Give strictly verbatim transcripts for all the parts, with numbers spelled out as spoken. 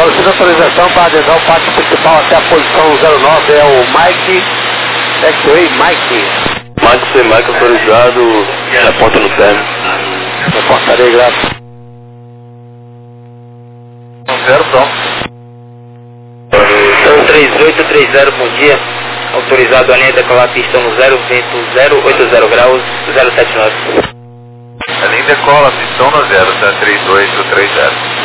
preciso de autorização para adentrar o pátio principal até a posição zero nove, é o Mike, X-Way Mike. Mike C. Mike autorizado, aponta no término. Reportarei, graças. Zero, pronto. Então três oito três zero, bom dia. Autorizado a linha decolar pistão no zero, vento zero oito zero graus, zero sete nove. A linha decola pistão no zero, tá três oito três zero.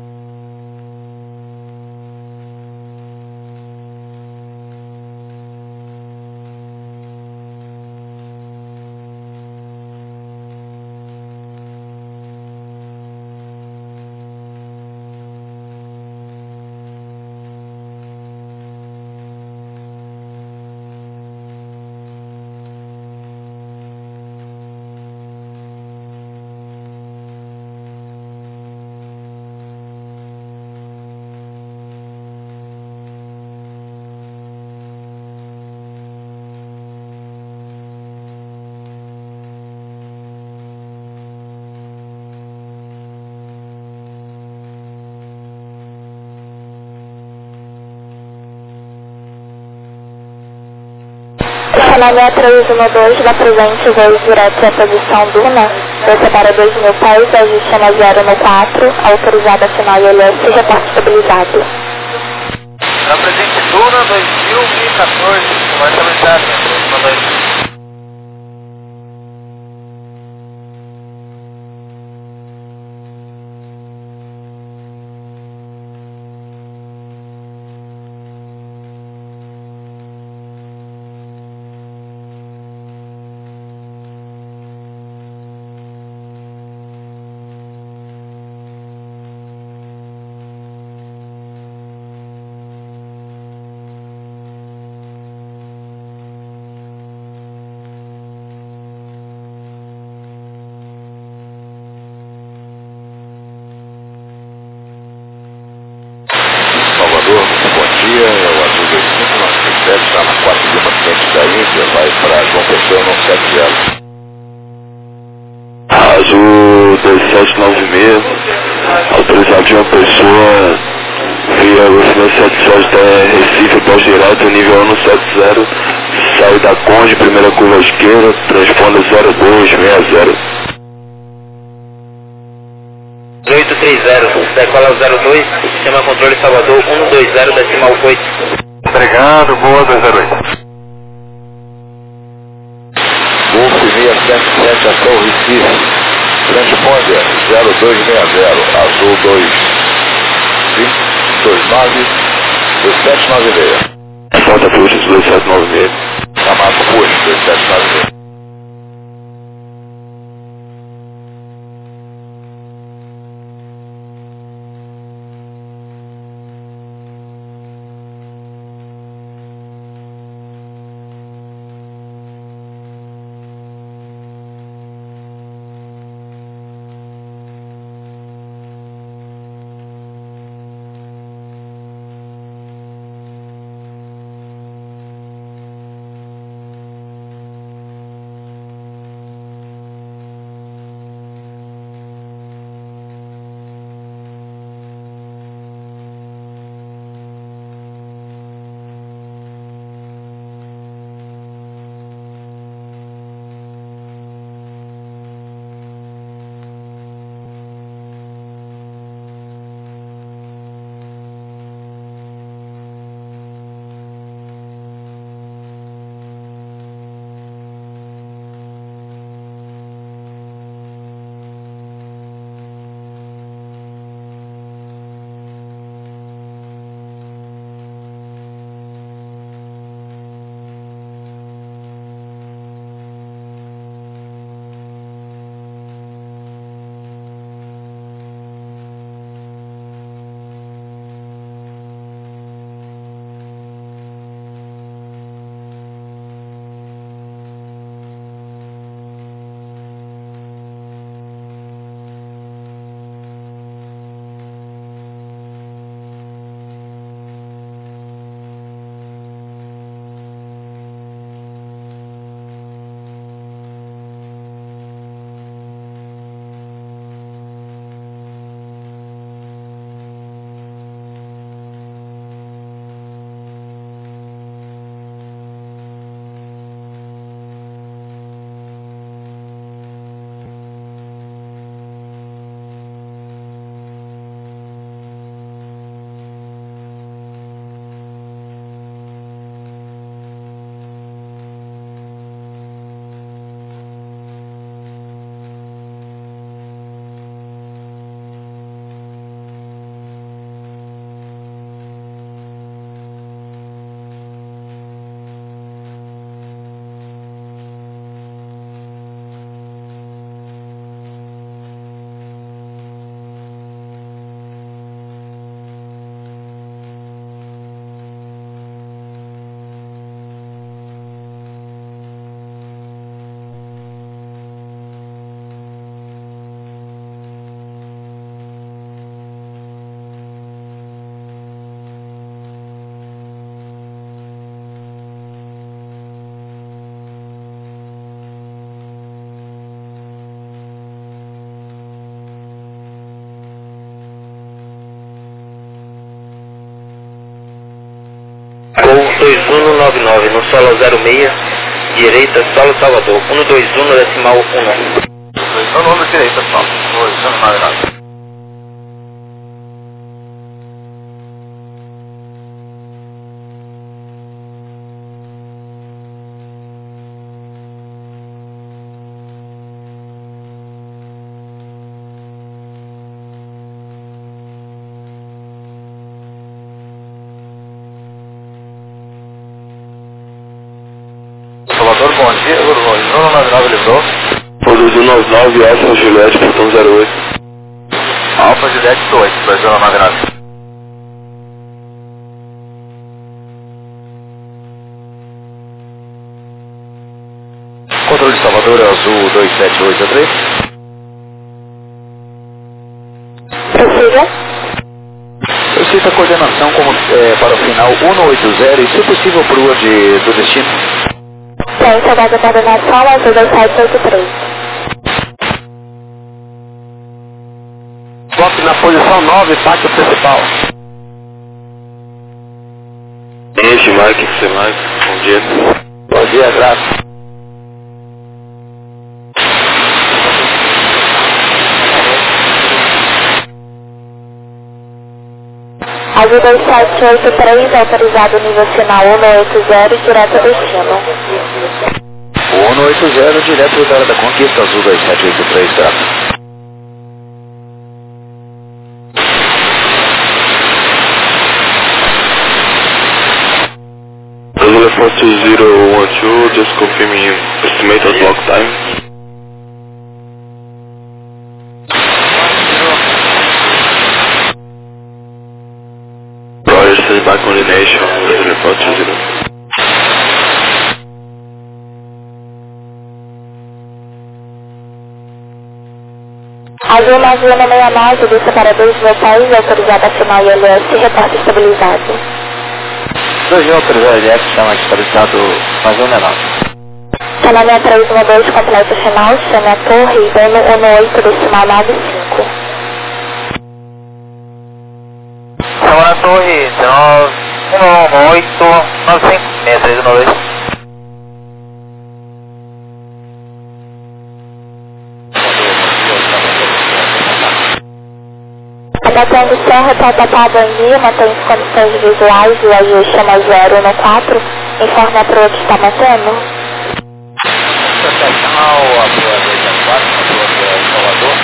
Estacionamento três um dois, da presente, voos diretos à posição Duna, desce para dois mil pés, ajuste na zero no quatro, autorizada final I L S, reporte estabilizado. Na presente Duna dois mil e quatorze, comando aumentado, próxima noite. Salvador, bom dia, é o Azul dois cinco nove seis sete, está na quatro Lima quente da Índia, vai para João Pessoa, não sete zero. Azul dois sete nove seis, autorizado de uma pessoa via velocidade sete zero até Recife, pós direto, nível um sete zero, sai da Conde, primeira curva à esquerda, transponda zero dois seis zero. oito três zero, decola zero dois, sistema controle Salvador um dois zero, decimal oito. Obrigado, boa dois zero oito. Golf seis sete sete até o Recife, transponder zero dois seis zero, Azul dois cinco dois nove dois sete nove seis. Porta Puxa dois sete nove seis. Camacho Puxa dois sete nove seis. dois um nove nove, no solo zero seis, direita, solo Salvador, um dois um decimal um. No nome direita, pessoal. dois um nove nove. Salvador, bom dia. dois um nove nove livrou. dois um nove nove, Alfa Juliette, portão zero oito. Alfa Juliette oito, dois um nove nove. Controle de Salvador, azul dois sete oito três. Prossiga. Solicita a coordenação como, é, para o final um oito zero e, se possível, Prua de, do destino. Tem saudade a coordenação azul dois sete oito três. Foque na posição nove, pátio principal. Este, Mike, você, Mike. Bom dia. Bom dia, graças. Azul dois sete oito três, autorizado nível final um oito zero, direto ao destino. um oito zero, direto da área da conquista, azul dois sete oito três, graças. Azul four two zero one two, just confirming estimated block time. Roger, send back coordination, Azul four two zero. Azul nove um seis nove, do separador de vocais, autorizado a final I L S, reporte estabilizado. dois mil autorizado L F, chama estabilizado, mais um menor. Canalha três um dois, completo final, chama a torre, um um oito, decimal nove cinco. Chama a torre, um um oito nove cinco, seis três um dois. Abatendo Serra, Tatapá, Bandia, mantém as condições visuais e aí chama zero no quatro, informa para o que está mantendo. Sensacional, a Prua dois zero quatro, a Prua de Salvador.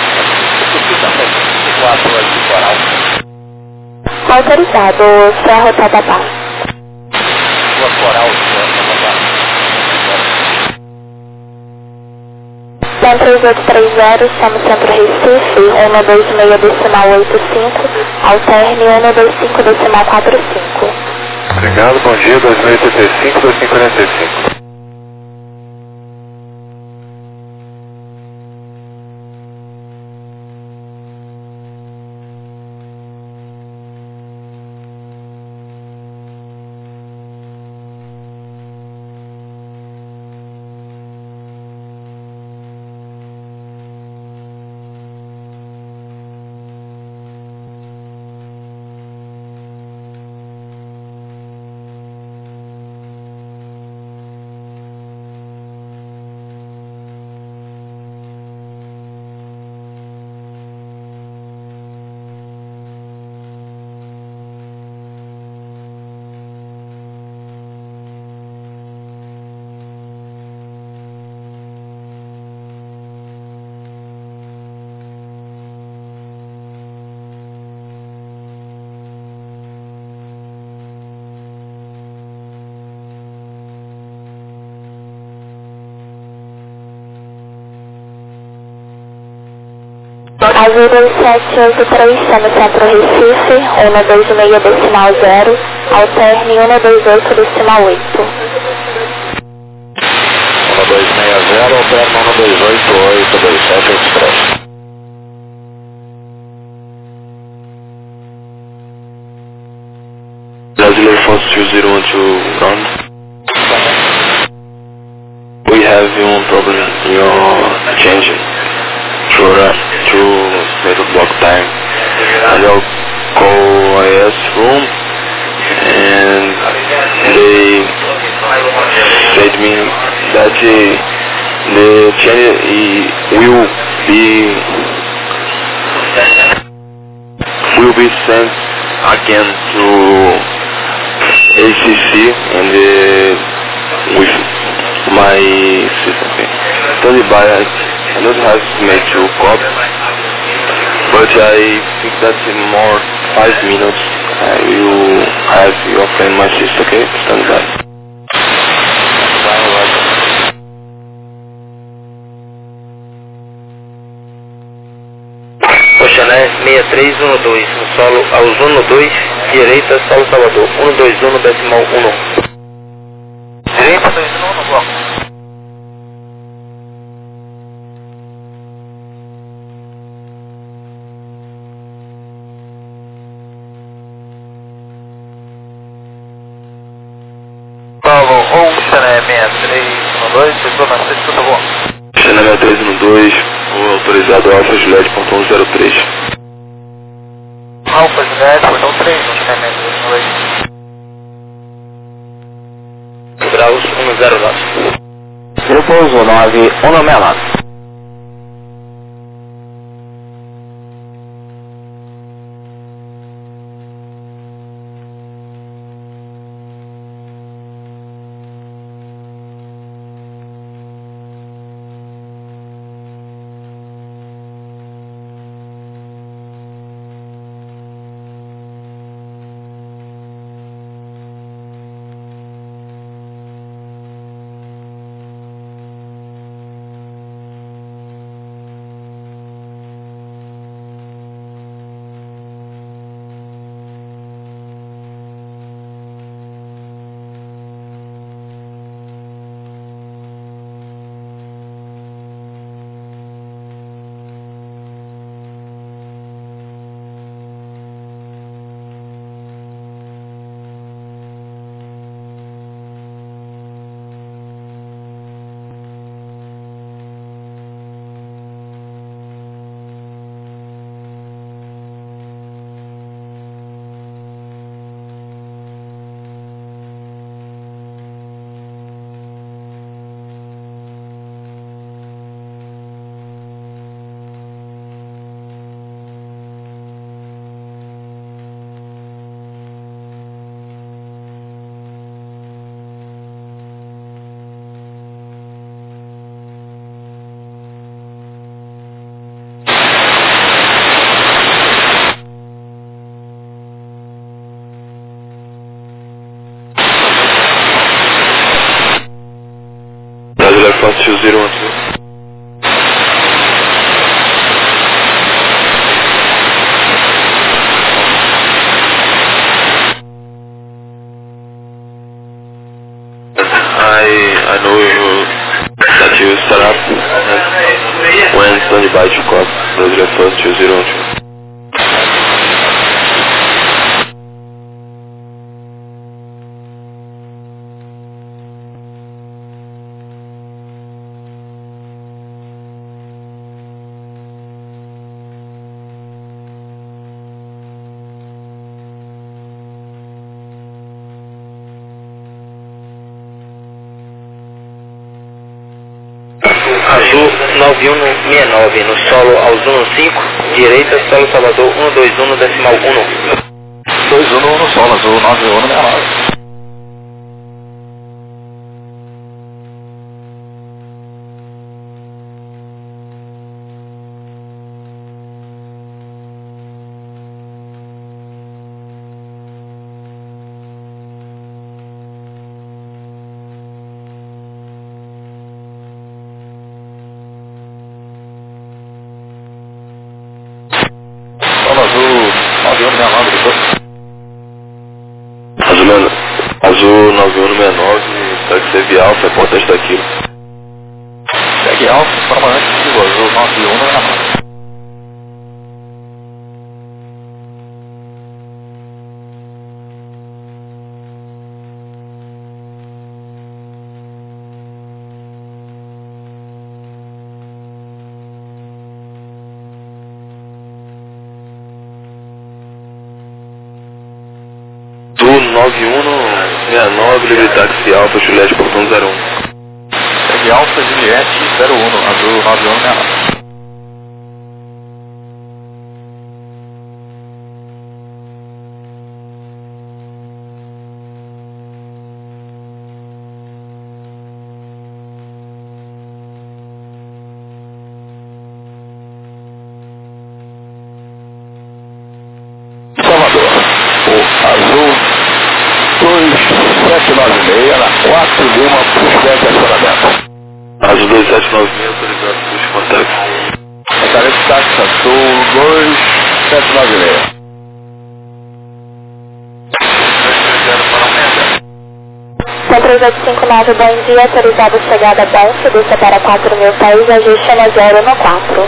A Prua de Coral. Autorizado, Serra, Tatapá. Prua Coral, Salvador. Plan três oito três zero, chama o Centro Recife, um dois seis decimal oito cinco, alterne um dois cinco decimal quatro cinco. Obrigado, bom dia, dois mil e oitenta e cinco, dois mil e quarenta e cinco. Azul dois sete oito três, chama o Centro Recife, um dois seis decimal zero, alterne um dois oito decimal oito. um dois seis zero, alterna um dois oito oito dois sete oito três. Azul four two zero one two, ground. We have one problem, your change to, uh, to method block time. And I'll call I S room and but uh, the change will be will be sent again to A C C and uh, with my system. Okay. Stand by. I don't have to make two copies, but I think that in more five minutes I will have your friend my sister. Okay, stand by. Oxané seis três um dois, no solo aos um dois, direita, solo Salvador, um dois um decimal um. Direita, dois um no bloco. Solo Oxané seis três um dois, pessoa na sexta, tá bom? Oxané seis três um dois, o autorizado Alfa Juliette, ponto um zero três. Alfa Juliette, portão três, Oxané seis três um dois. Graus um zero nove. Grupo nove um seis nove. two zero one two. I I know you that you set up when standby to call Brazil first two zero one two. Azul nove um seis nove, no solo aos um cinco, direita, solo Salvador um dois um decimal um. dois um no solo, azul nove um seis nove. Azul nove um seis nove, táxi Segue Alfa, porta está aqui. Segue Alfa, forma antes do azul nove um seis nove. nove um seis nove, livre táxi Alfa, Juliette, portão zero um. nove Alfa Juliette zero um, azul nove um menor. Salvador, o azul dois sete nove seis na quatro Lima, puxa de acionamento. Azul dois sete nove seis, autorizado, puxa contato. Contato táxi azul dois sete nove seis. três oito cinco nove, bom dia, autorizado chegada bom, subida para quatro mil pés, ajuste na zero no quatro.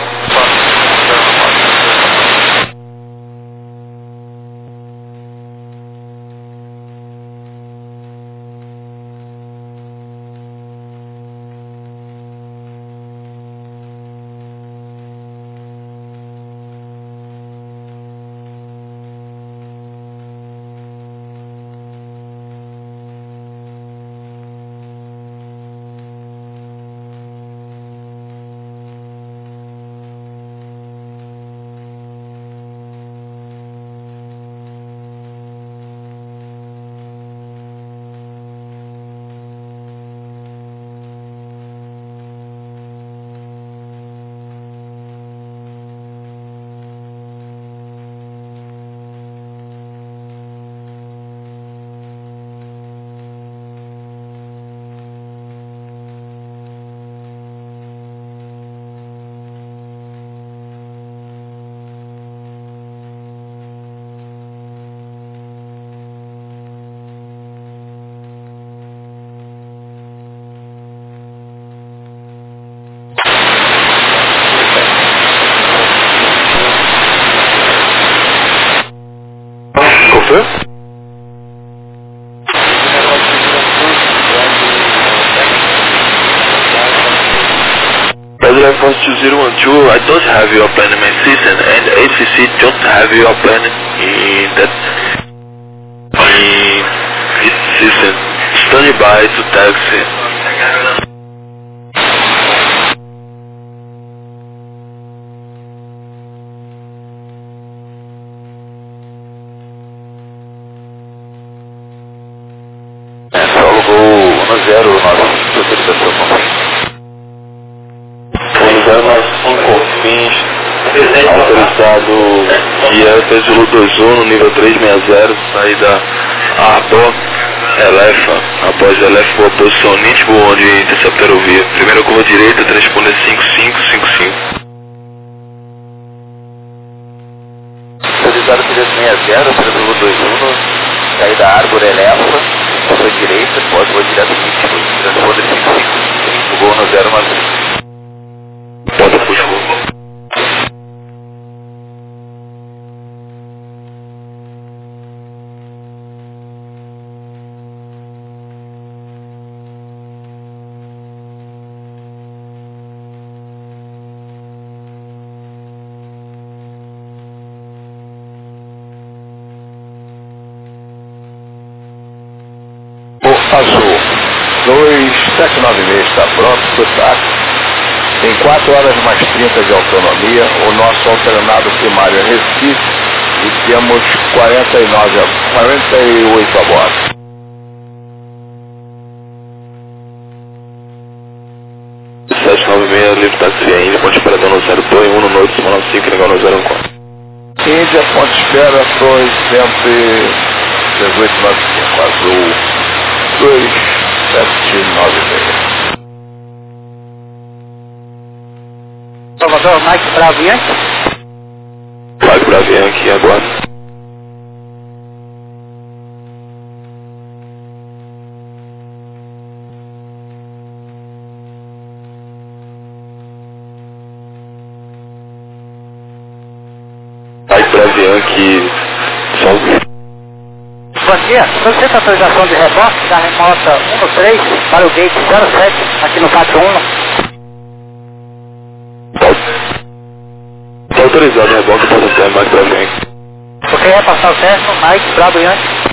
two zero one two, I don't have your plan in my system, and A C C don't have your plan in that in its system. Stand by to taxi. Solo Gol um zero nove, autorização Confins, autorizado Yankee Zulu dois um, nível trezentos e sessenta, saída Arbo, Elefa, após Elefa, posição nítido, onde interceptaram o via. Primeira curva direita, transponder cinco cinco cinco cinco. Autorizado trezentos e sessenta, Zulu dois um, saída Arbor, Elefa, curva direita, pode voar direto nítido, transponder cinco cinco cinco, gol no zero nove. Bota puxa. O azul dois sete nove seis está pronto para o táxi. Em quatro horas mais trinta de autonomia, o nosso alternado primário é Recife e temos quarenta e nove, quarenta e oito a bordo. sete nove seis, livre táxi ainda, ponte esperador no zero dois, um no noite, semana cinco, legal no zero quatro. Índia, ponte espera, dois cento e dezoito noventa e cinco, azul dois sete nove seis. Salvador, Mike Bravo Yankee. Mike Bravo Yankee, agora. Mike Bravo Yankee, salve. Bom dia, solicito autorização de reboque da remota um no três para o gate zero sete, aqui no quatro um. Está autorizado, reboque para o Mike Bravo Yankee. Ok, repassar o teste, Mike Bravo Yankee.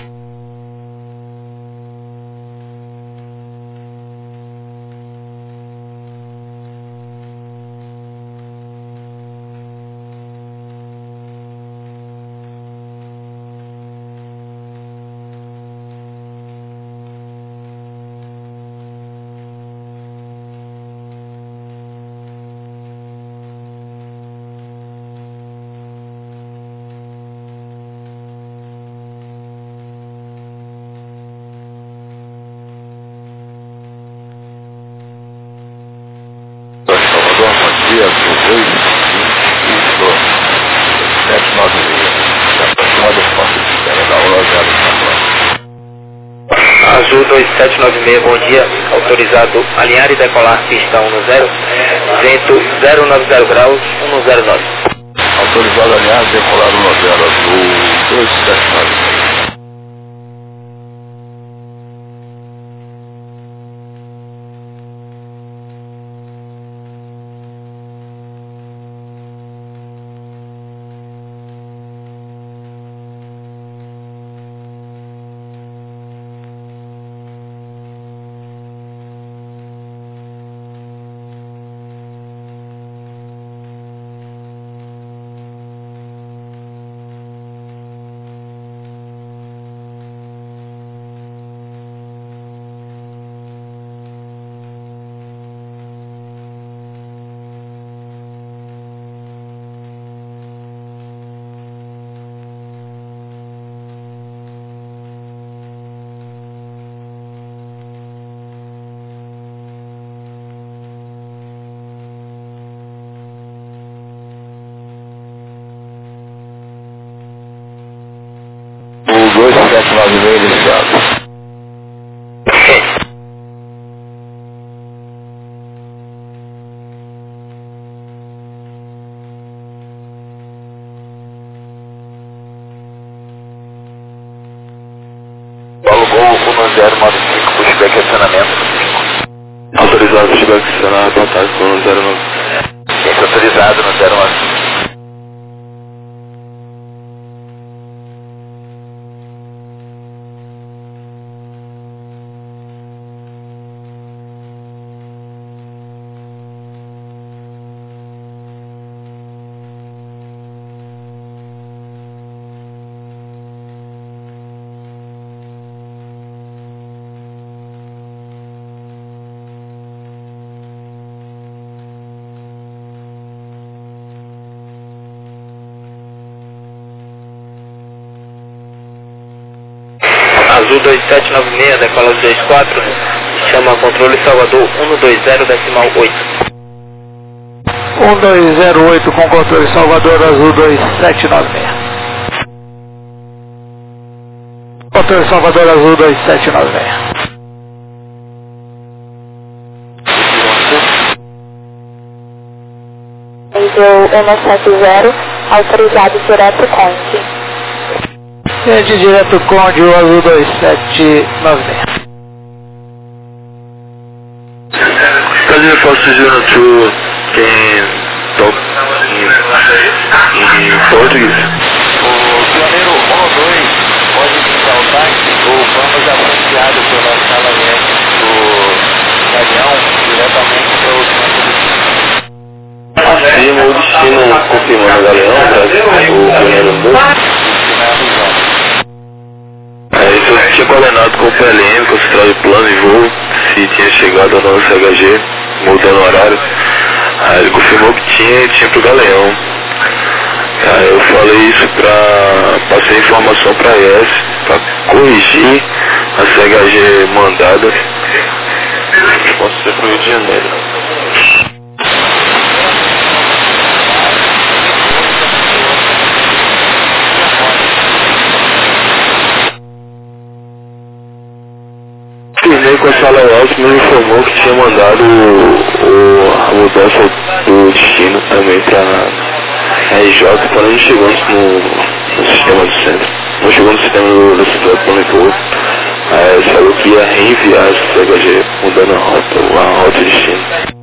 dois cinco sete nove seis. Se aproxima do ponto de espera da Ula zero cinco. Azul dois sete nove seis, bom dia. Autorizado alinhar e decolar pista um zero, vento zero nove zero graus, um zero nove. Autorizado alinhar e decolar um zero, Azul dois sete nove seis. dois sete nove seis iniciado. Paulo Gol um zero nove cinco, pushback acionamento. Autorizado pushback acionamento, atrás com um zero nove. Esse autorizado no zero nove cinco. Azul dois sete nove seis, decola dois quatro, chama controle Salvador um dois zero decimal oito. um dois zero oito com controle Salvador, Azul dois sete nove seis. Controle Salvador, Azul dois sete nove seis. Nível M setenta, autorizado direto Conde. Rede direto Conde, o Azul dois sete nove seis. Cadê o Fox zero dois? Quem toca em, em português? O pioneiro um dois pode indicar o táxi ou vamos associado pela sala F do Galeão diretamente para o centro do Afirma o destino confirmando o Galeão, o pioneiro um dois. É, isso eu tinha coordenado com o P L M, com o central de plano e voo, se tinha chegado ou não o C H G, mudando o horário. Aí ele confirmou que tinha e tinha pro Galeão. Aí eu falei isso pra... passei informação pra I S, pra corrigir a C H G mandada. Posso ser pro Rio de Janeiro. Firmei com a sala alta, me informou que tinha mandado o, o, a mudança do destino também para R J, porém não chegou no, no sistema do centro. Não chegou no sistema do, do centro do plano. Aí falou que ia reenviar esse C H G mudando a rota, a rota de destino.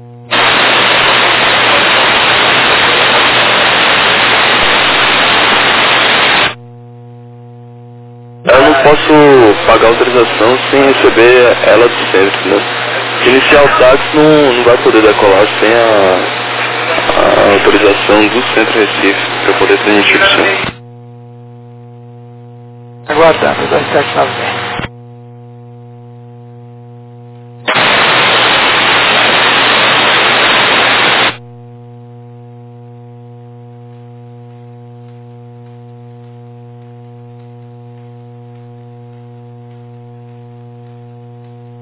Eu não posso pagar autorização sem receber ela do centro, né? Se iniciar o táxi não, não vai poder decolar sem a, a autorização do centro Recife para poder transmitir o som. Aguardando, dois sete nove seis.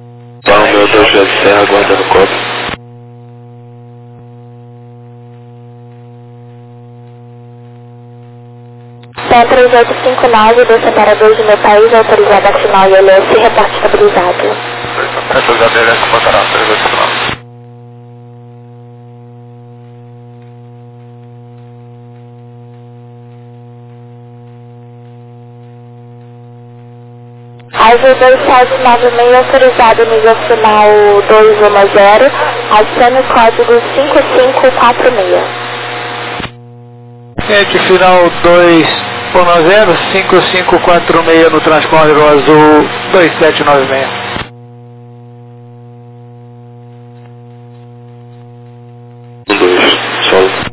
Então, meu Deus do céu, aguardando o copo. P três oito cinco nove do separador de metais autorizado a final I L S, reporte estabilizado. Autorizado I L S, botará, três oito cinco nove. Azul dois sete nove seis autorizado nível final dois um zero, acione o código cinco cinco quatro seis. Cliente final dois um zero, cinco cinco quatro seis no transponder azul dois sete nove seis. Um, dois, solo.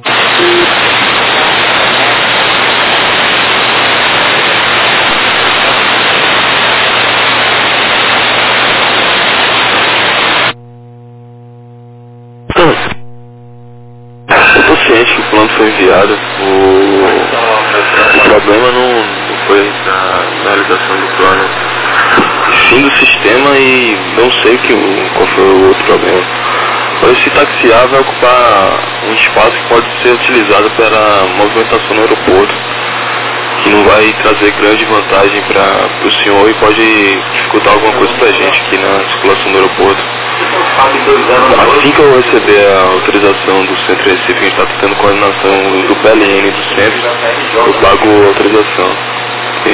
Eu tô ciente que o plano foi enviado. O, o problema não, não foi na realização do plano, sim do sistema, e não sei que, qual foi o outro problema. Esse taxiar vai ocupar um espaço que pode ser utilizado para a movimentação no aeroporto, que não vai trazer grande vantagem para o senhor e pode dificultar alguma coisa para a gente aqui na circulação do aeroporto. Assim que eu receber a autorização do Centro Recife, a gente está tentando coordenação do P L N do centro, eu pago a autorização. Okay?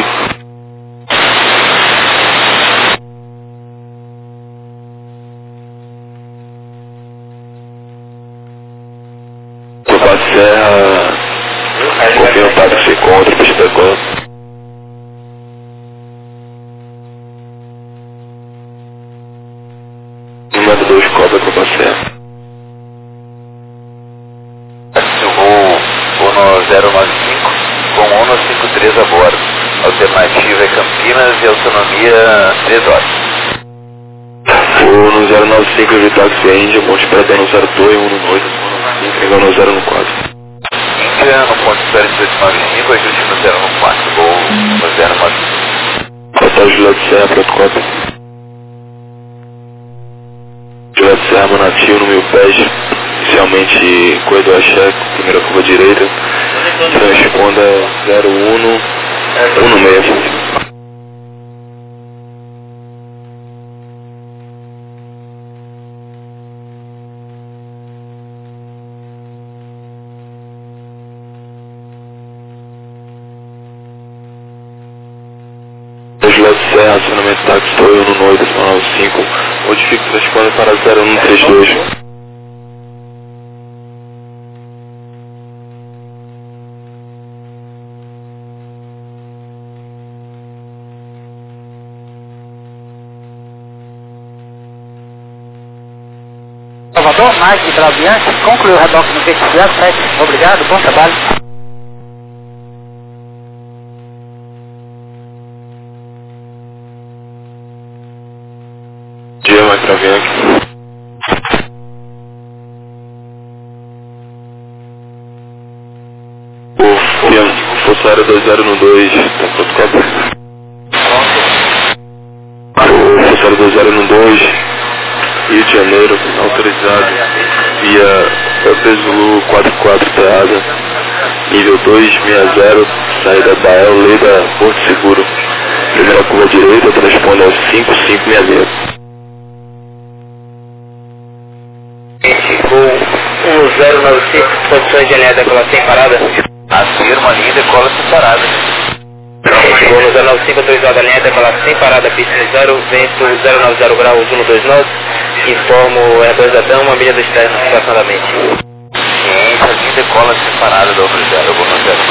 Copa Serra, confirma para que você contra, peixe da Copa. Número dois, Copa, Copa Serra. Uno zero nove cinco com Uno cinco três a bordo. Alternativa é Campinas e autonomia três horas. Uno zero nove cinco, eu vi táxi Índia, ponto de espera no zero dois, Uno oito, entregando no zero quatro. Índia no ponto de espera de oito nove cinco, ajuste no zero quatro, gol no zero nove cinco. Hotel Juliette Serra, protocolo. Juliette Serra, Manatio, no mil pés, inicialmente corredor cheque, primeira curva direita, transponda zero um um seis. Juliette Serra, acionamento táxi Toyo no noite, nove cinco, modifique o transponder para zero um três dois. Salvador, Mike Brabianchi, concluiu o reboque no gate sete. Obrigado, bom trabalho. Dia, Mike Brabianchi. O Força Aérea dois zero um dois, tá protocolo. O Força Aérea dois zero um dois, Rio de Janeiro, autorizado via Pesulu quatro quatro Teasa, nível dois seis zero, saída Bael, Leda, Porto Seguro. Primeira curva direita, transponde ao cinco cinco seis seis. O zero nove cinco, posições de linha de decoração em parada. Afirma a linha de cola separada. Voo no zero nove cinco, autorizado a linha de decoração sem parada, pista zero, vento zero nove zero graus, um dois nove. Informo R dois Adão, uma milha do externo aproximadamente. Ciência, a linha de cola separada do outro zero, vou no zero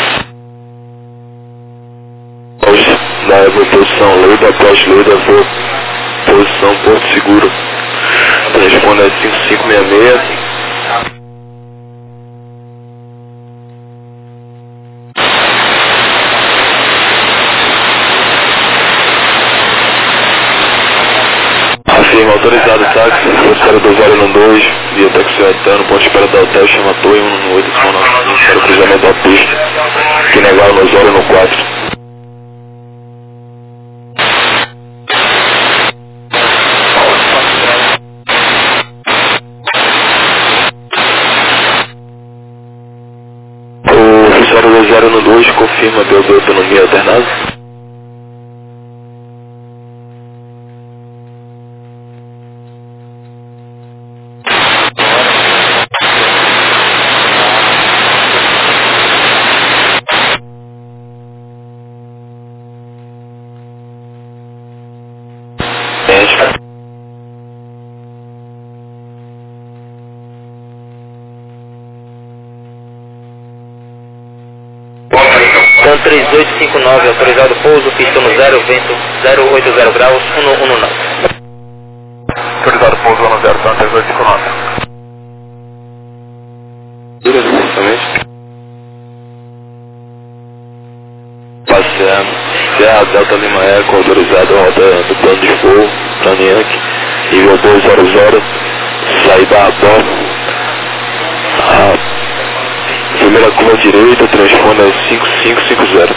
nove. Na posição Leda, após Leda, vou posição Porto Seguro. Responde a cinco cinco seis seis. Afirma, autorizado táxi, Força dois zero um dois, via táxi Etano, ponto de espera da hotel, chama Toyo um um oito, para o cruzamento da pista, que negaram no zero no quatro. O Força dois zero um dois, confirma confirma P O B autonomia alternada. Então três oito cinco nove, autorizado pouso, pista no zero, vento zero oito zero graus, um um nove. Autorizado pouso no zero, então três oito cinco nove. Exatamente. Passeando. Serra Delta Lima Eco, autorizado rota do plano de voo, plano Yankee, nível dois zero zero, saída a bordo. A primeira curva direita, transponder é cinco cinco cinco zero.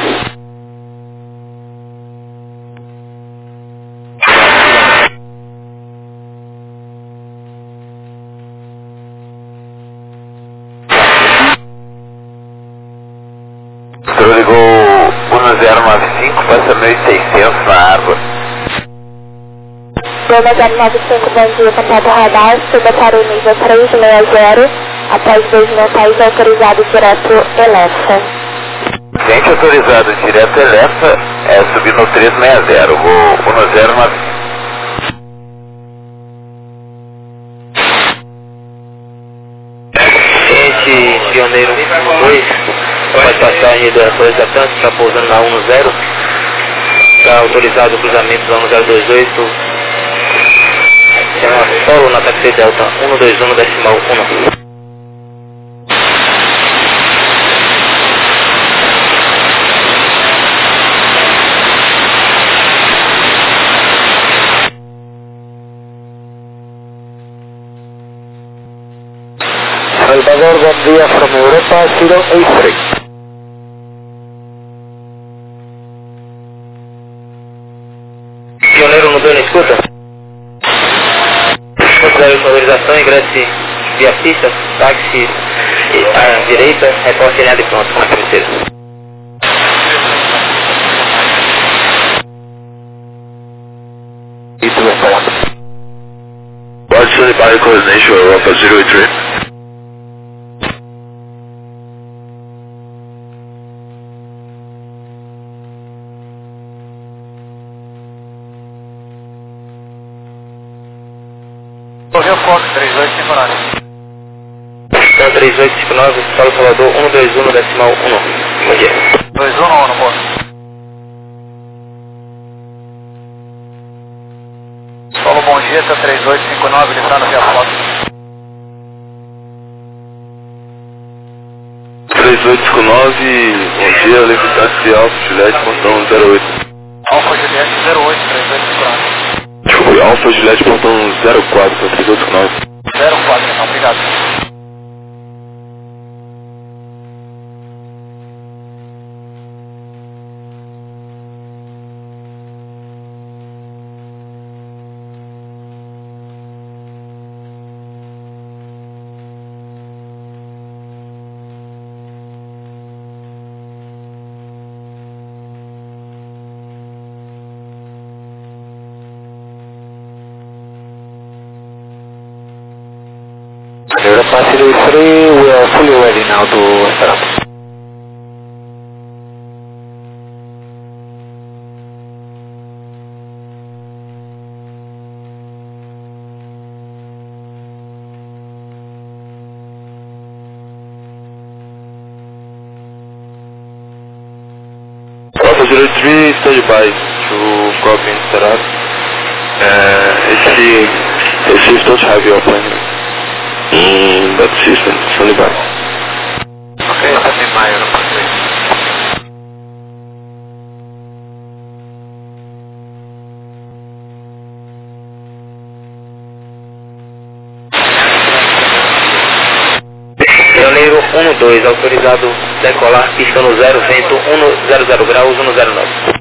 Você ligou um zero nove cinco, passa mil e seiscentos na água. Goma zero nove cinco, bom dia, contato radar, suba para o nível três seis zero, após dois mil pés autorizado direto Elefa. Gente autorizado direto Elefa é subir no três seis zero, vou um zero nove cinco. Gente, pioneiro dois, faz passagem da Torres da Tanto, está pousando na um zero, está autorizado o cruzamento da um zero dois oito, chama solo na taxi Delta um dois um decimal um. Salvador, bom dia, from Europa, zero eight three. Pioneiro no dois, escuta? Considere autorização, ingresse via pista, táxi à direita, reporte alinhado e pronto, com a terceira. Isso é bom. Pode ser para coordination Europa zero eight three. Correio Fox três oito cinco nove. Então três oito cinco nove, Solo Salvador um dois um decimal um. Bom dia. dois um um, moço. Solo, bom dia, tá três oito cinco nove, ele está no Via Fox. três oito cinco nove, bom dia, Levitácia Alfa Juliette, portão zero oito. Alfa Juliette zero oito, três oito cinco nove. Desculpe, Alfa Juliette, portão zero quatro, três oito cinco nove. zero quatro, então, obrigado. Europa zero eight three, we are fully ready now to start up. Alfa zero three, standby to copy and start up. Uh, esse, esse don't have your plane in that system, standby. Ok, standby, Europa three. Pioneiro um dois, autorizado decolar, pista no zero, vento um zero zero graus, um zero nove.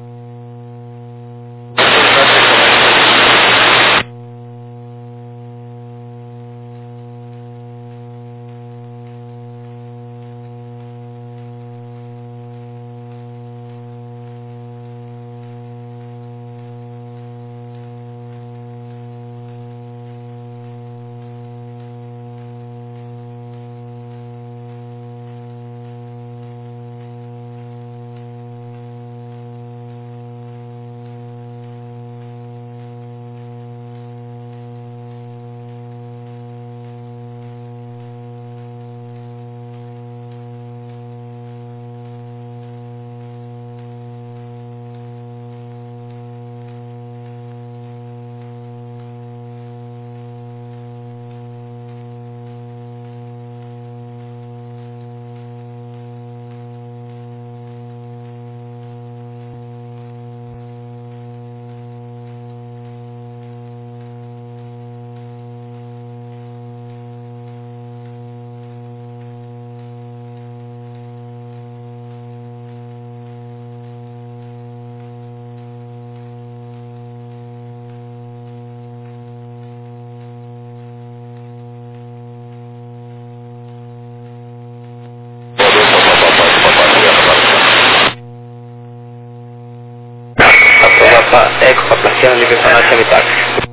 Sierra nível canal chame táxi.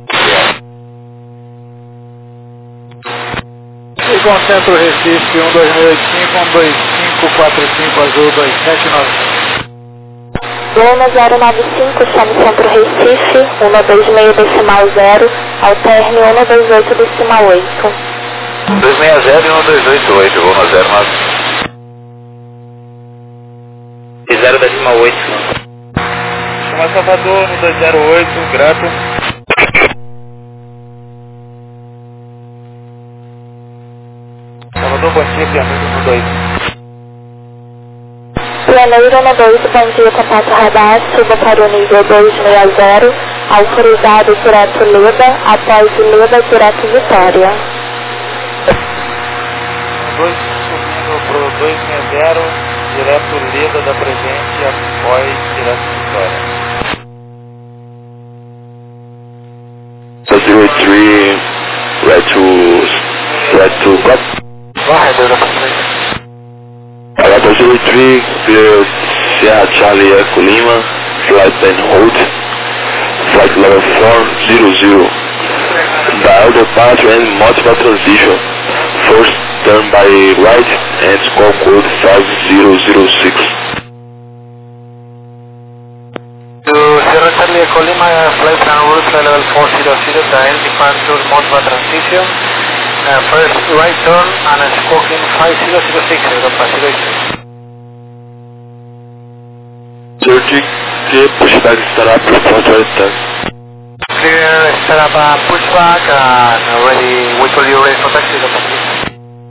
E concentro Recife um dois seis oito cinco, um dois cinco quatro cinco azul dois sete nove. Luna zero nove cinco, chame centro Recife, um dois seis decimal zero, alterne um dois oito decimal oito. dois seis zero e um dois oito oito, Luna zero nove. zero decimal oito. Chama Salvador um dois zero oito, grato. Salvador, bom dia, Pianeiro um dois. Pianeiro um dois, bom dia, contato radar, suba para o nível dois seis zero, autorizado direto Leda, após Leda direto Vitória. dois subindo para o dois seis zero, direto Leda da presente, após direto Vitória. zero três, right to, right to, cut. Vai, Deus da presente. Alpha zero três, clear Sierra Charlie Echo Lima, flight and hold, flight level four zero zero. Dial departure and multiple transition. First turn by right and call code five zero zero six. To Sierra Charlie Echo Lima, flight and route flight level four zero zero, dial departure multiple transition. Uh, first right turn and squawking five zero zero six, capacity. Surgery, clear pushback startup, report right turn. Clear startup uh, pushback and ready, we call you ready for taxi, capacity.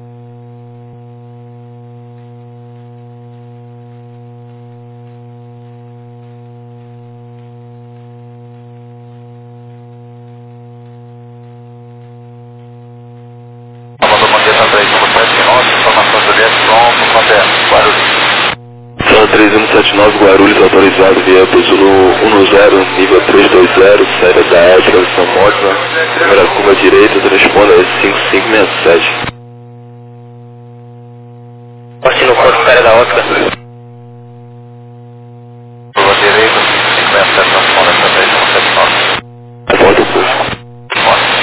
Salvador, bom dia, São três um sete nove, informação Juliette, pronto, Conterno, Guarulhos. São três um sete nove Guarulhos, autorizado via Pesulo um zero, nível três dois zero, saída da E S, transição módica, primeira curva direita, transponda cinco cinco seis sete. Poste no ponto espera da Oscar. Curva direita, cinco seis sete, transponder São três um sete nove. Aponta o posto. Ótimo.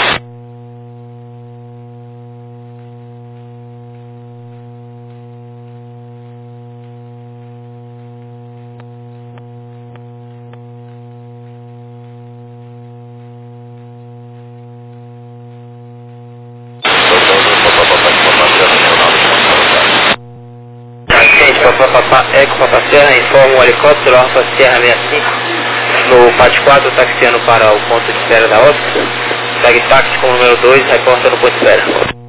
Gente, papapá, Eco, Papa Serra, informa o helicóptero Alfa Serra sessenta e cinco no P A T quatro, taxiando para o ponto de espera da Oscar. Segue táxi com o número dois, reporta no ponto de espera.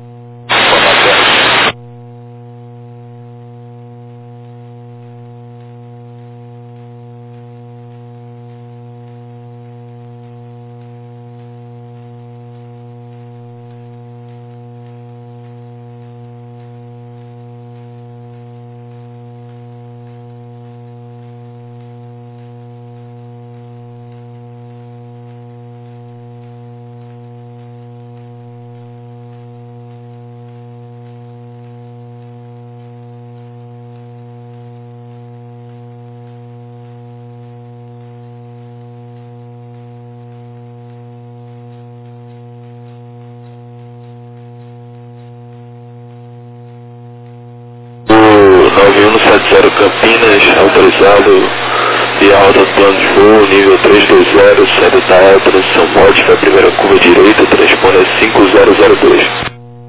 nove um sete zero Campinas, autorizado via alta plano de voo, nível três dois zero, saída da E, transição módica, primeira curva direita, transponder cinco zero zero dois.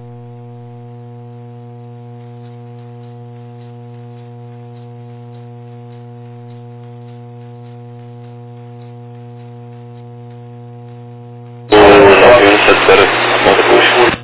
nove um sete zero, aponta push.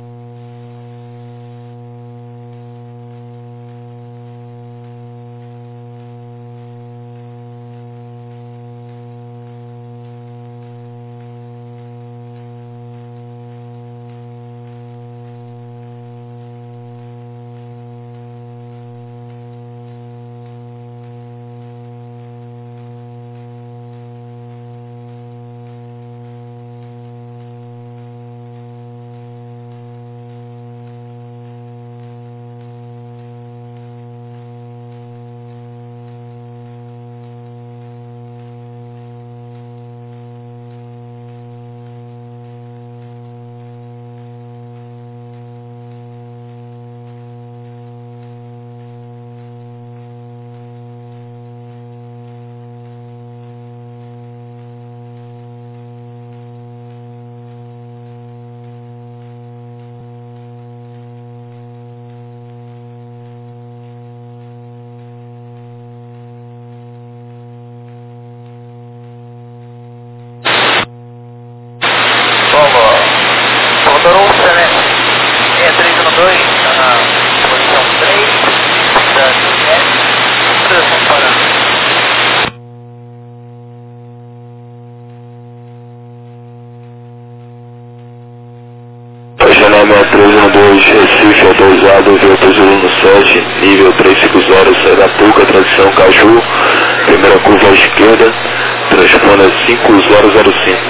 três um dois, Recife, autorizado, Vitor Zulu sete, nível trezentos e cinquenta, sai da Puca, tradição Caju, primeira curva à esquerda, transponder cinco zero zero cinco.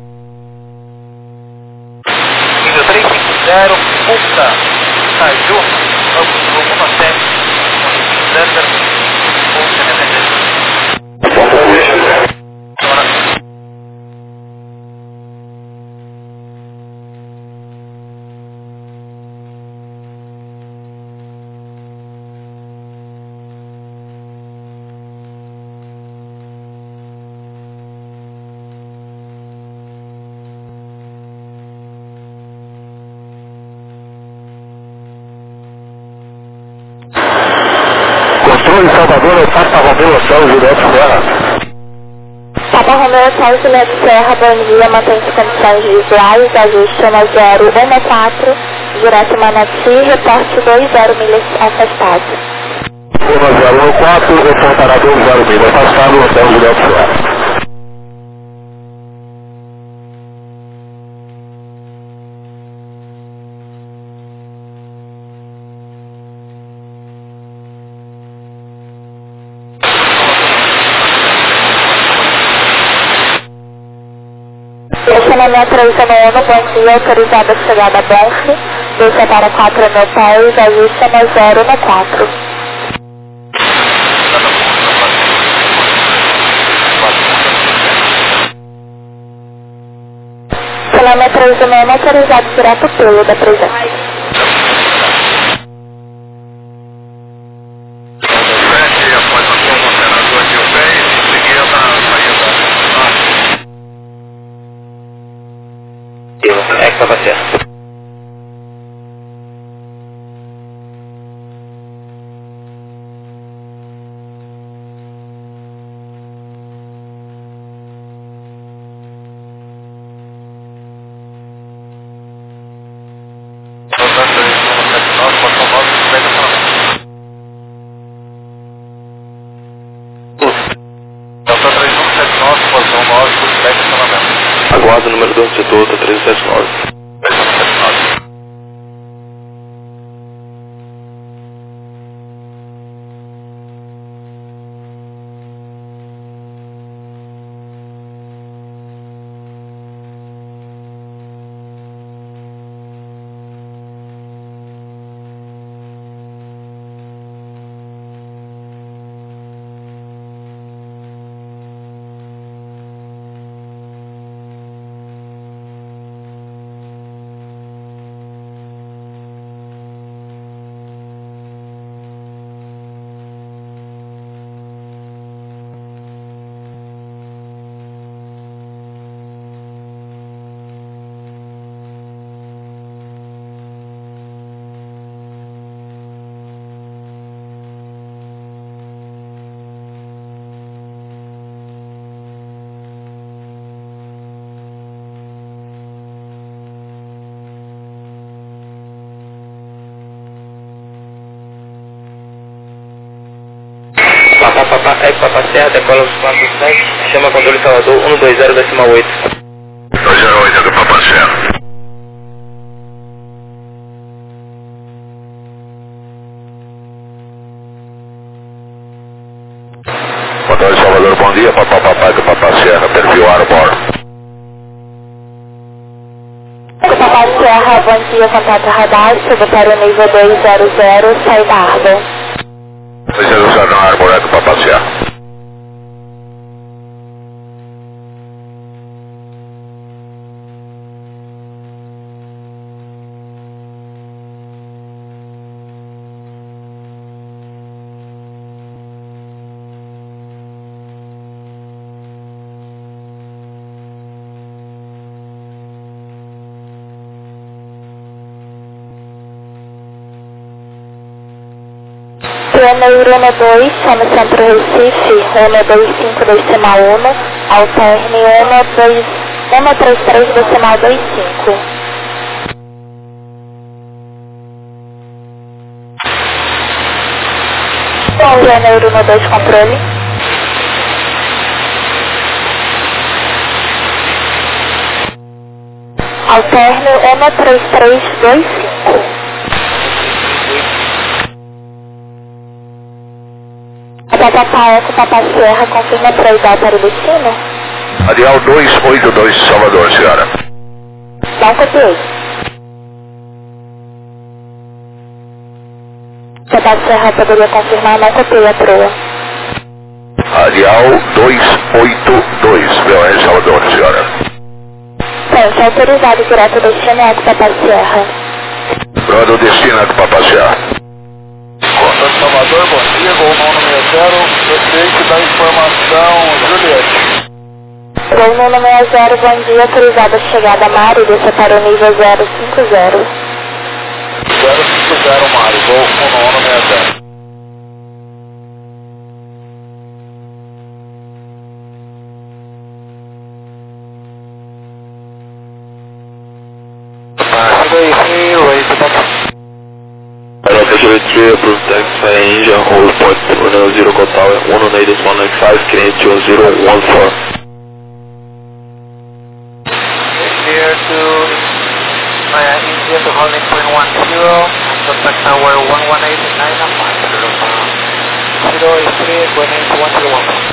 Nível trezentos e cinquenta, Puca, Caju, vamos rumo a sete, zero zero cinco, ponto de emergência. Foco Russo. Controle Salvador, Papa Romeu, São Juliette Serra. Papa Romeu, São Juliette Serra, bom dia, mantém-se condições visuais, ajuste um zero um quatro, direto Manati, reporte dois zero milhas afastado. um zero um quatro, reportará dois zero milhas afastado, Hotel Juliette Serra. Estacionamento três um um, bom dia, autorizada a chegada a Bonfe, deixa para quatro mil pés, ajuste um zero um quatro. Estacionamento três um um, autorizado direto pelo da presença. É que tava certo. Aguardo o número do setor, três sete nove. Papá, papá, é Papa Serra, decola os quatro sete, chama controle Salvador, um dois zero, decimal oito. dois zero oito, é do Papa Serra. Controle Salvador, bom dia, Papá, papai do Papa Serra, perfil Arbor. Papa Serra, bom dia, contato radar, suba para o nível dois zero zero, sai da Arbor. dois zero zero na Arbor, é do Papa Serra. Neurona dois, chama Centro Recife, Rona dois cinco decimal um, alterne Rona dois um três três decimal dois cinco. Bom dia, Neurona dois, controle. Alterno Ema três três dois cinco. Papapá Eco Papá Sierra, confirma três A para o destino? Radial dois oito dois, Salvador, senhora. Não copiei. Papá Sierra poderia confirmar, não copiei a proa. Radial dois oito dois, B O R Salvador, senhora. Ponte autorizado direto destino Eco Papá Sierra. Proa do destino, Eco Papá Sierra. Conta de Salvador, bom dia, Gol nono sessenta, prefeito da informação, Juliette. Gol nono sessenta, bom dia, autorizado a chegada a Marília para o nível zero cinco zero. zero cinco zero, Mário, Gol nono sessenta. Telemetry approved taxi engine hold point one nine zero call tower one one eight one nine five Canadian two zero one four. Clear to via India to holding point one zero, contact tower one one eight nine five zero eight three one eight one zero one four.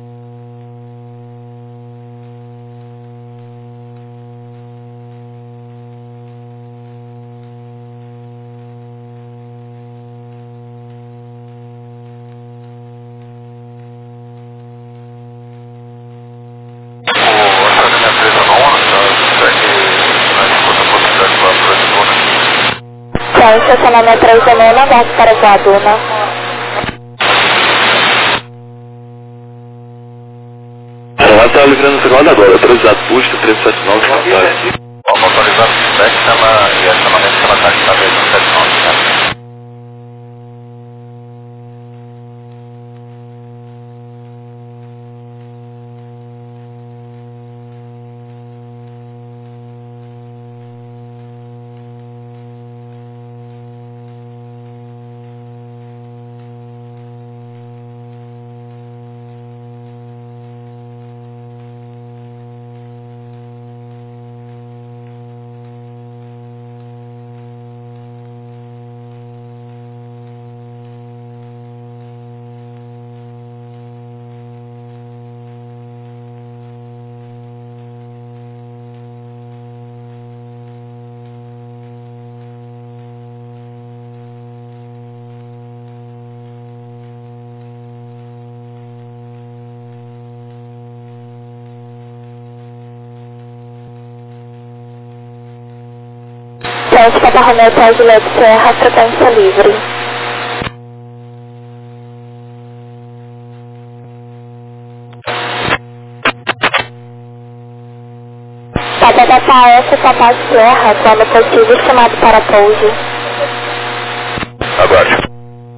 Estacionamento três de Nona, volta para Voaduna. Ela está livrando o segundo agora, autorizado Pusto três sete nove, fantástico. Vamos autorizar o feedback e a chamamento pela taxa três sete nove, tá? Ponte Papa Romeo para Juliette Serra, frequência livre. Papa Papa F, Papa Serra, quando possível, chamado para pouso. Aguarde.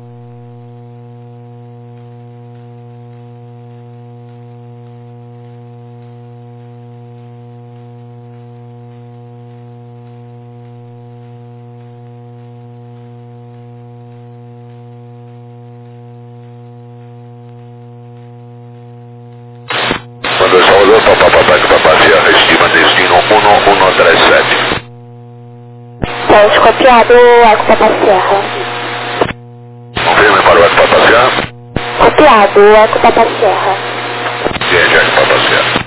Quando Salvador, Papá Papai que Papá Sierra, estima destino um um três sete. Ponte copiado, Eco Papa Serra. Confirme para o Eco Papá Sierra. Copiado, Eco Papa Serra. Gente, Eco Papá Sierra.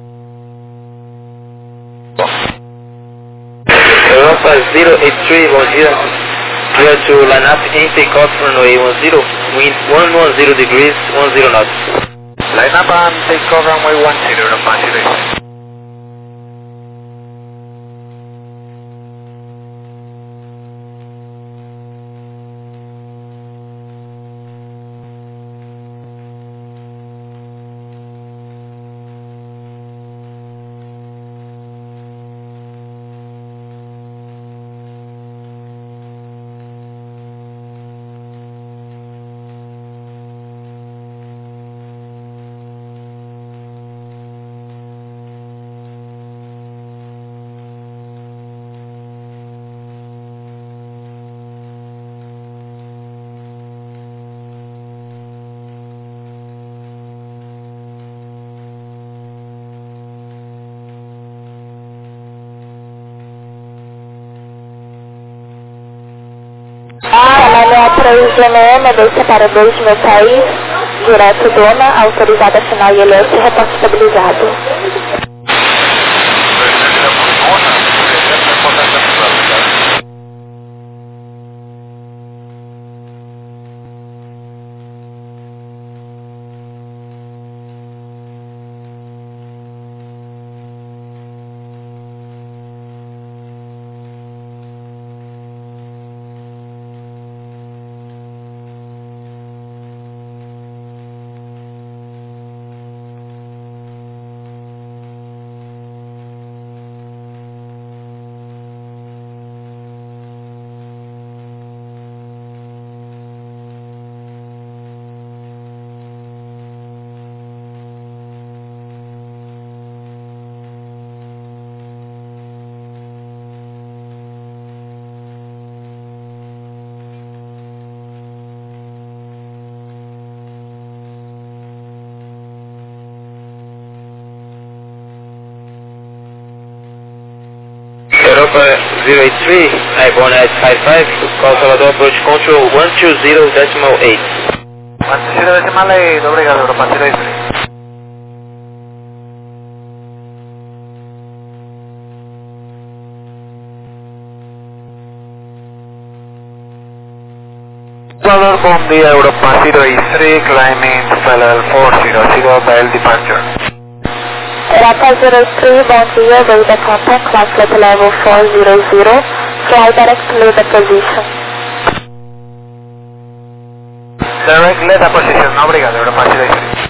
Europa zero eight three, bom dia. Clear to line up intake off runway ten, wind one one zero degrees, ten knots. Line up and take off runway one zero, Apache. seis Juno um, dois separa dois mil pés, direto Dona, autorizada final I L S, reporte estabilizado. Europa zero eight three, airborne at five five, call Salvador approach control one two zero decimal eight. one two zero decimal eight, obrigado, Europa zero eight three. Salvador, bom dia, Europa zero eight three, climbing F L L four zero zero, Bell departure. Europa zero eight three, bom dia, Delta contact, class flight level four zero zero, fly direct leader position. Direct leader position, obrigado, Europa zero eight three.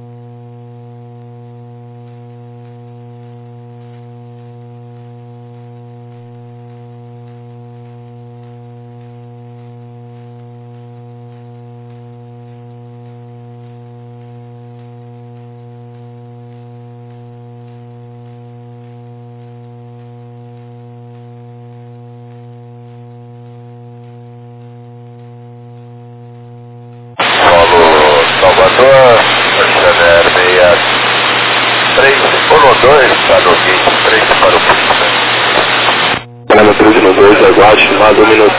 Salvador, Chanel seis três um dois para o gate três para o pista. Panema três um dois, aguarde, estimado um minuto.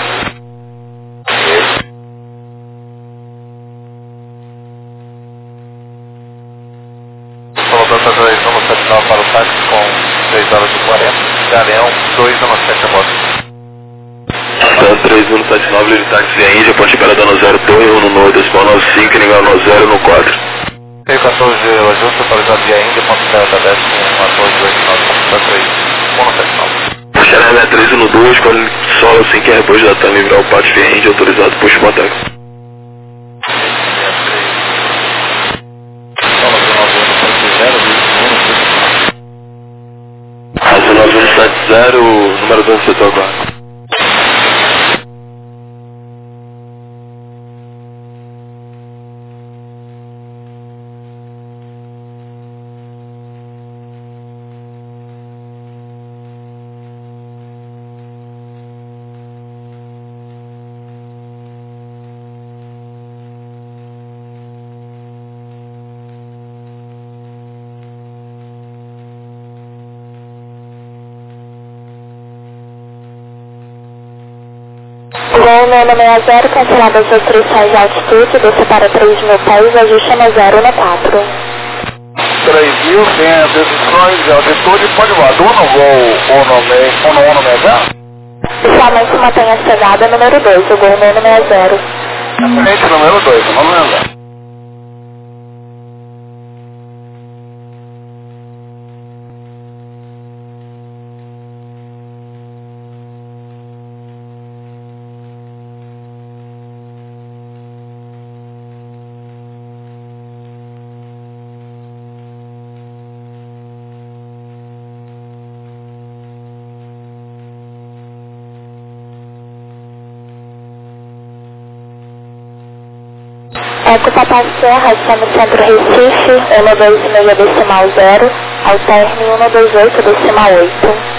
Salvador dois um sete nove para o táxi com seis horas e quarenta, Galeão dois um sete a bordo. três um sete nove, livre táxi via Índia, ponte para dano zero dois um no decimal nove cinco, nível nove zero no quatro. P quatorze, ajusta para o via Índia, ponte para da décimo um dois dois nove três um sete nove. Xereme três um dois, escolhe solo assim que é repouso da TAM, livre ao pátio via Índia, autorizado, puxa o ataque. Azul nove um sete zero, número dois, setor agora. Gol nove seis zero, cancelado as restrições de altitude, desce para três mil pés, ajuste no zero no quatro. três mil, sem as restrições de altitude, pode voar. Do no voo um no meio zero? Inicialmente mantenha a chegada número dois, o gol nove seis zero. Frente número dois, vamos lembrar. Eco Papai Serra, chama Centro Recife, um dois seis decimal zero, ao término um dois oito decimal oito.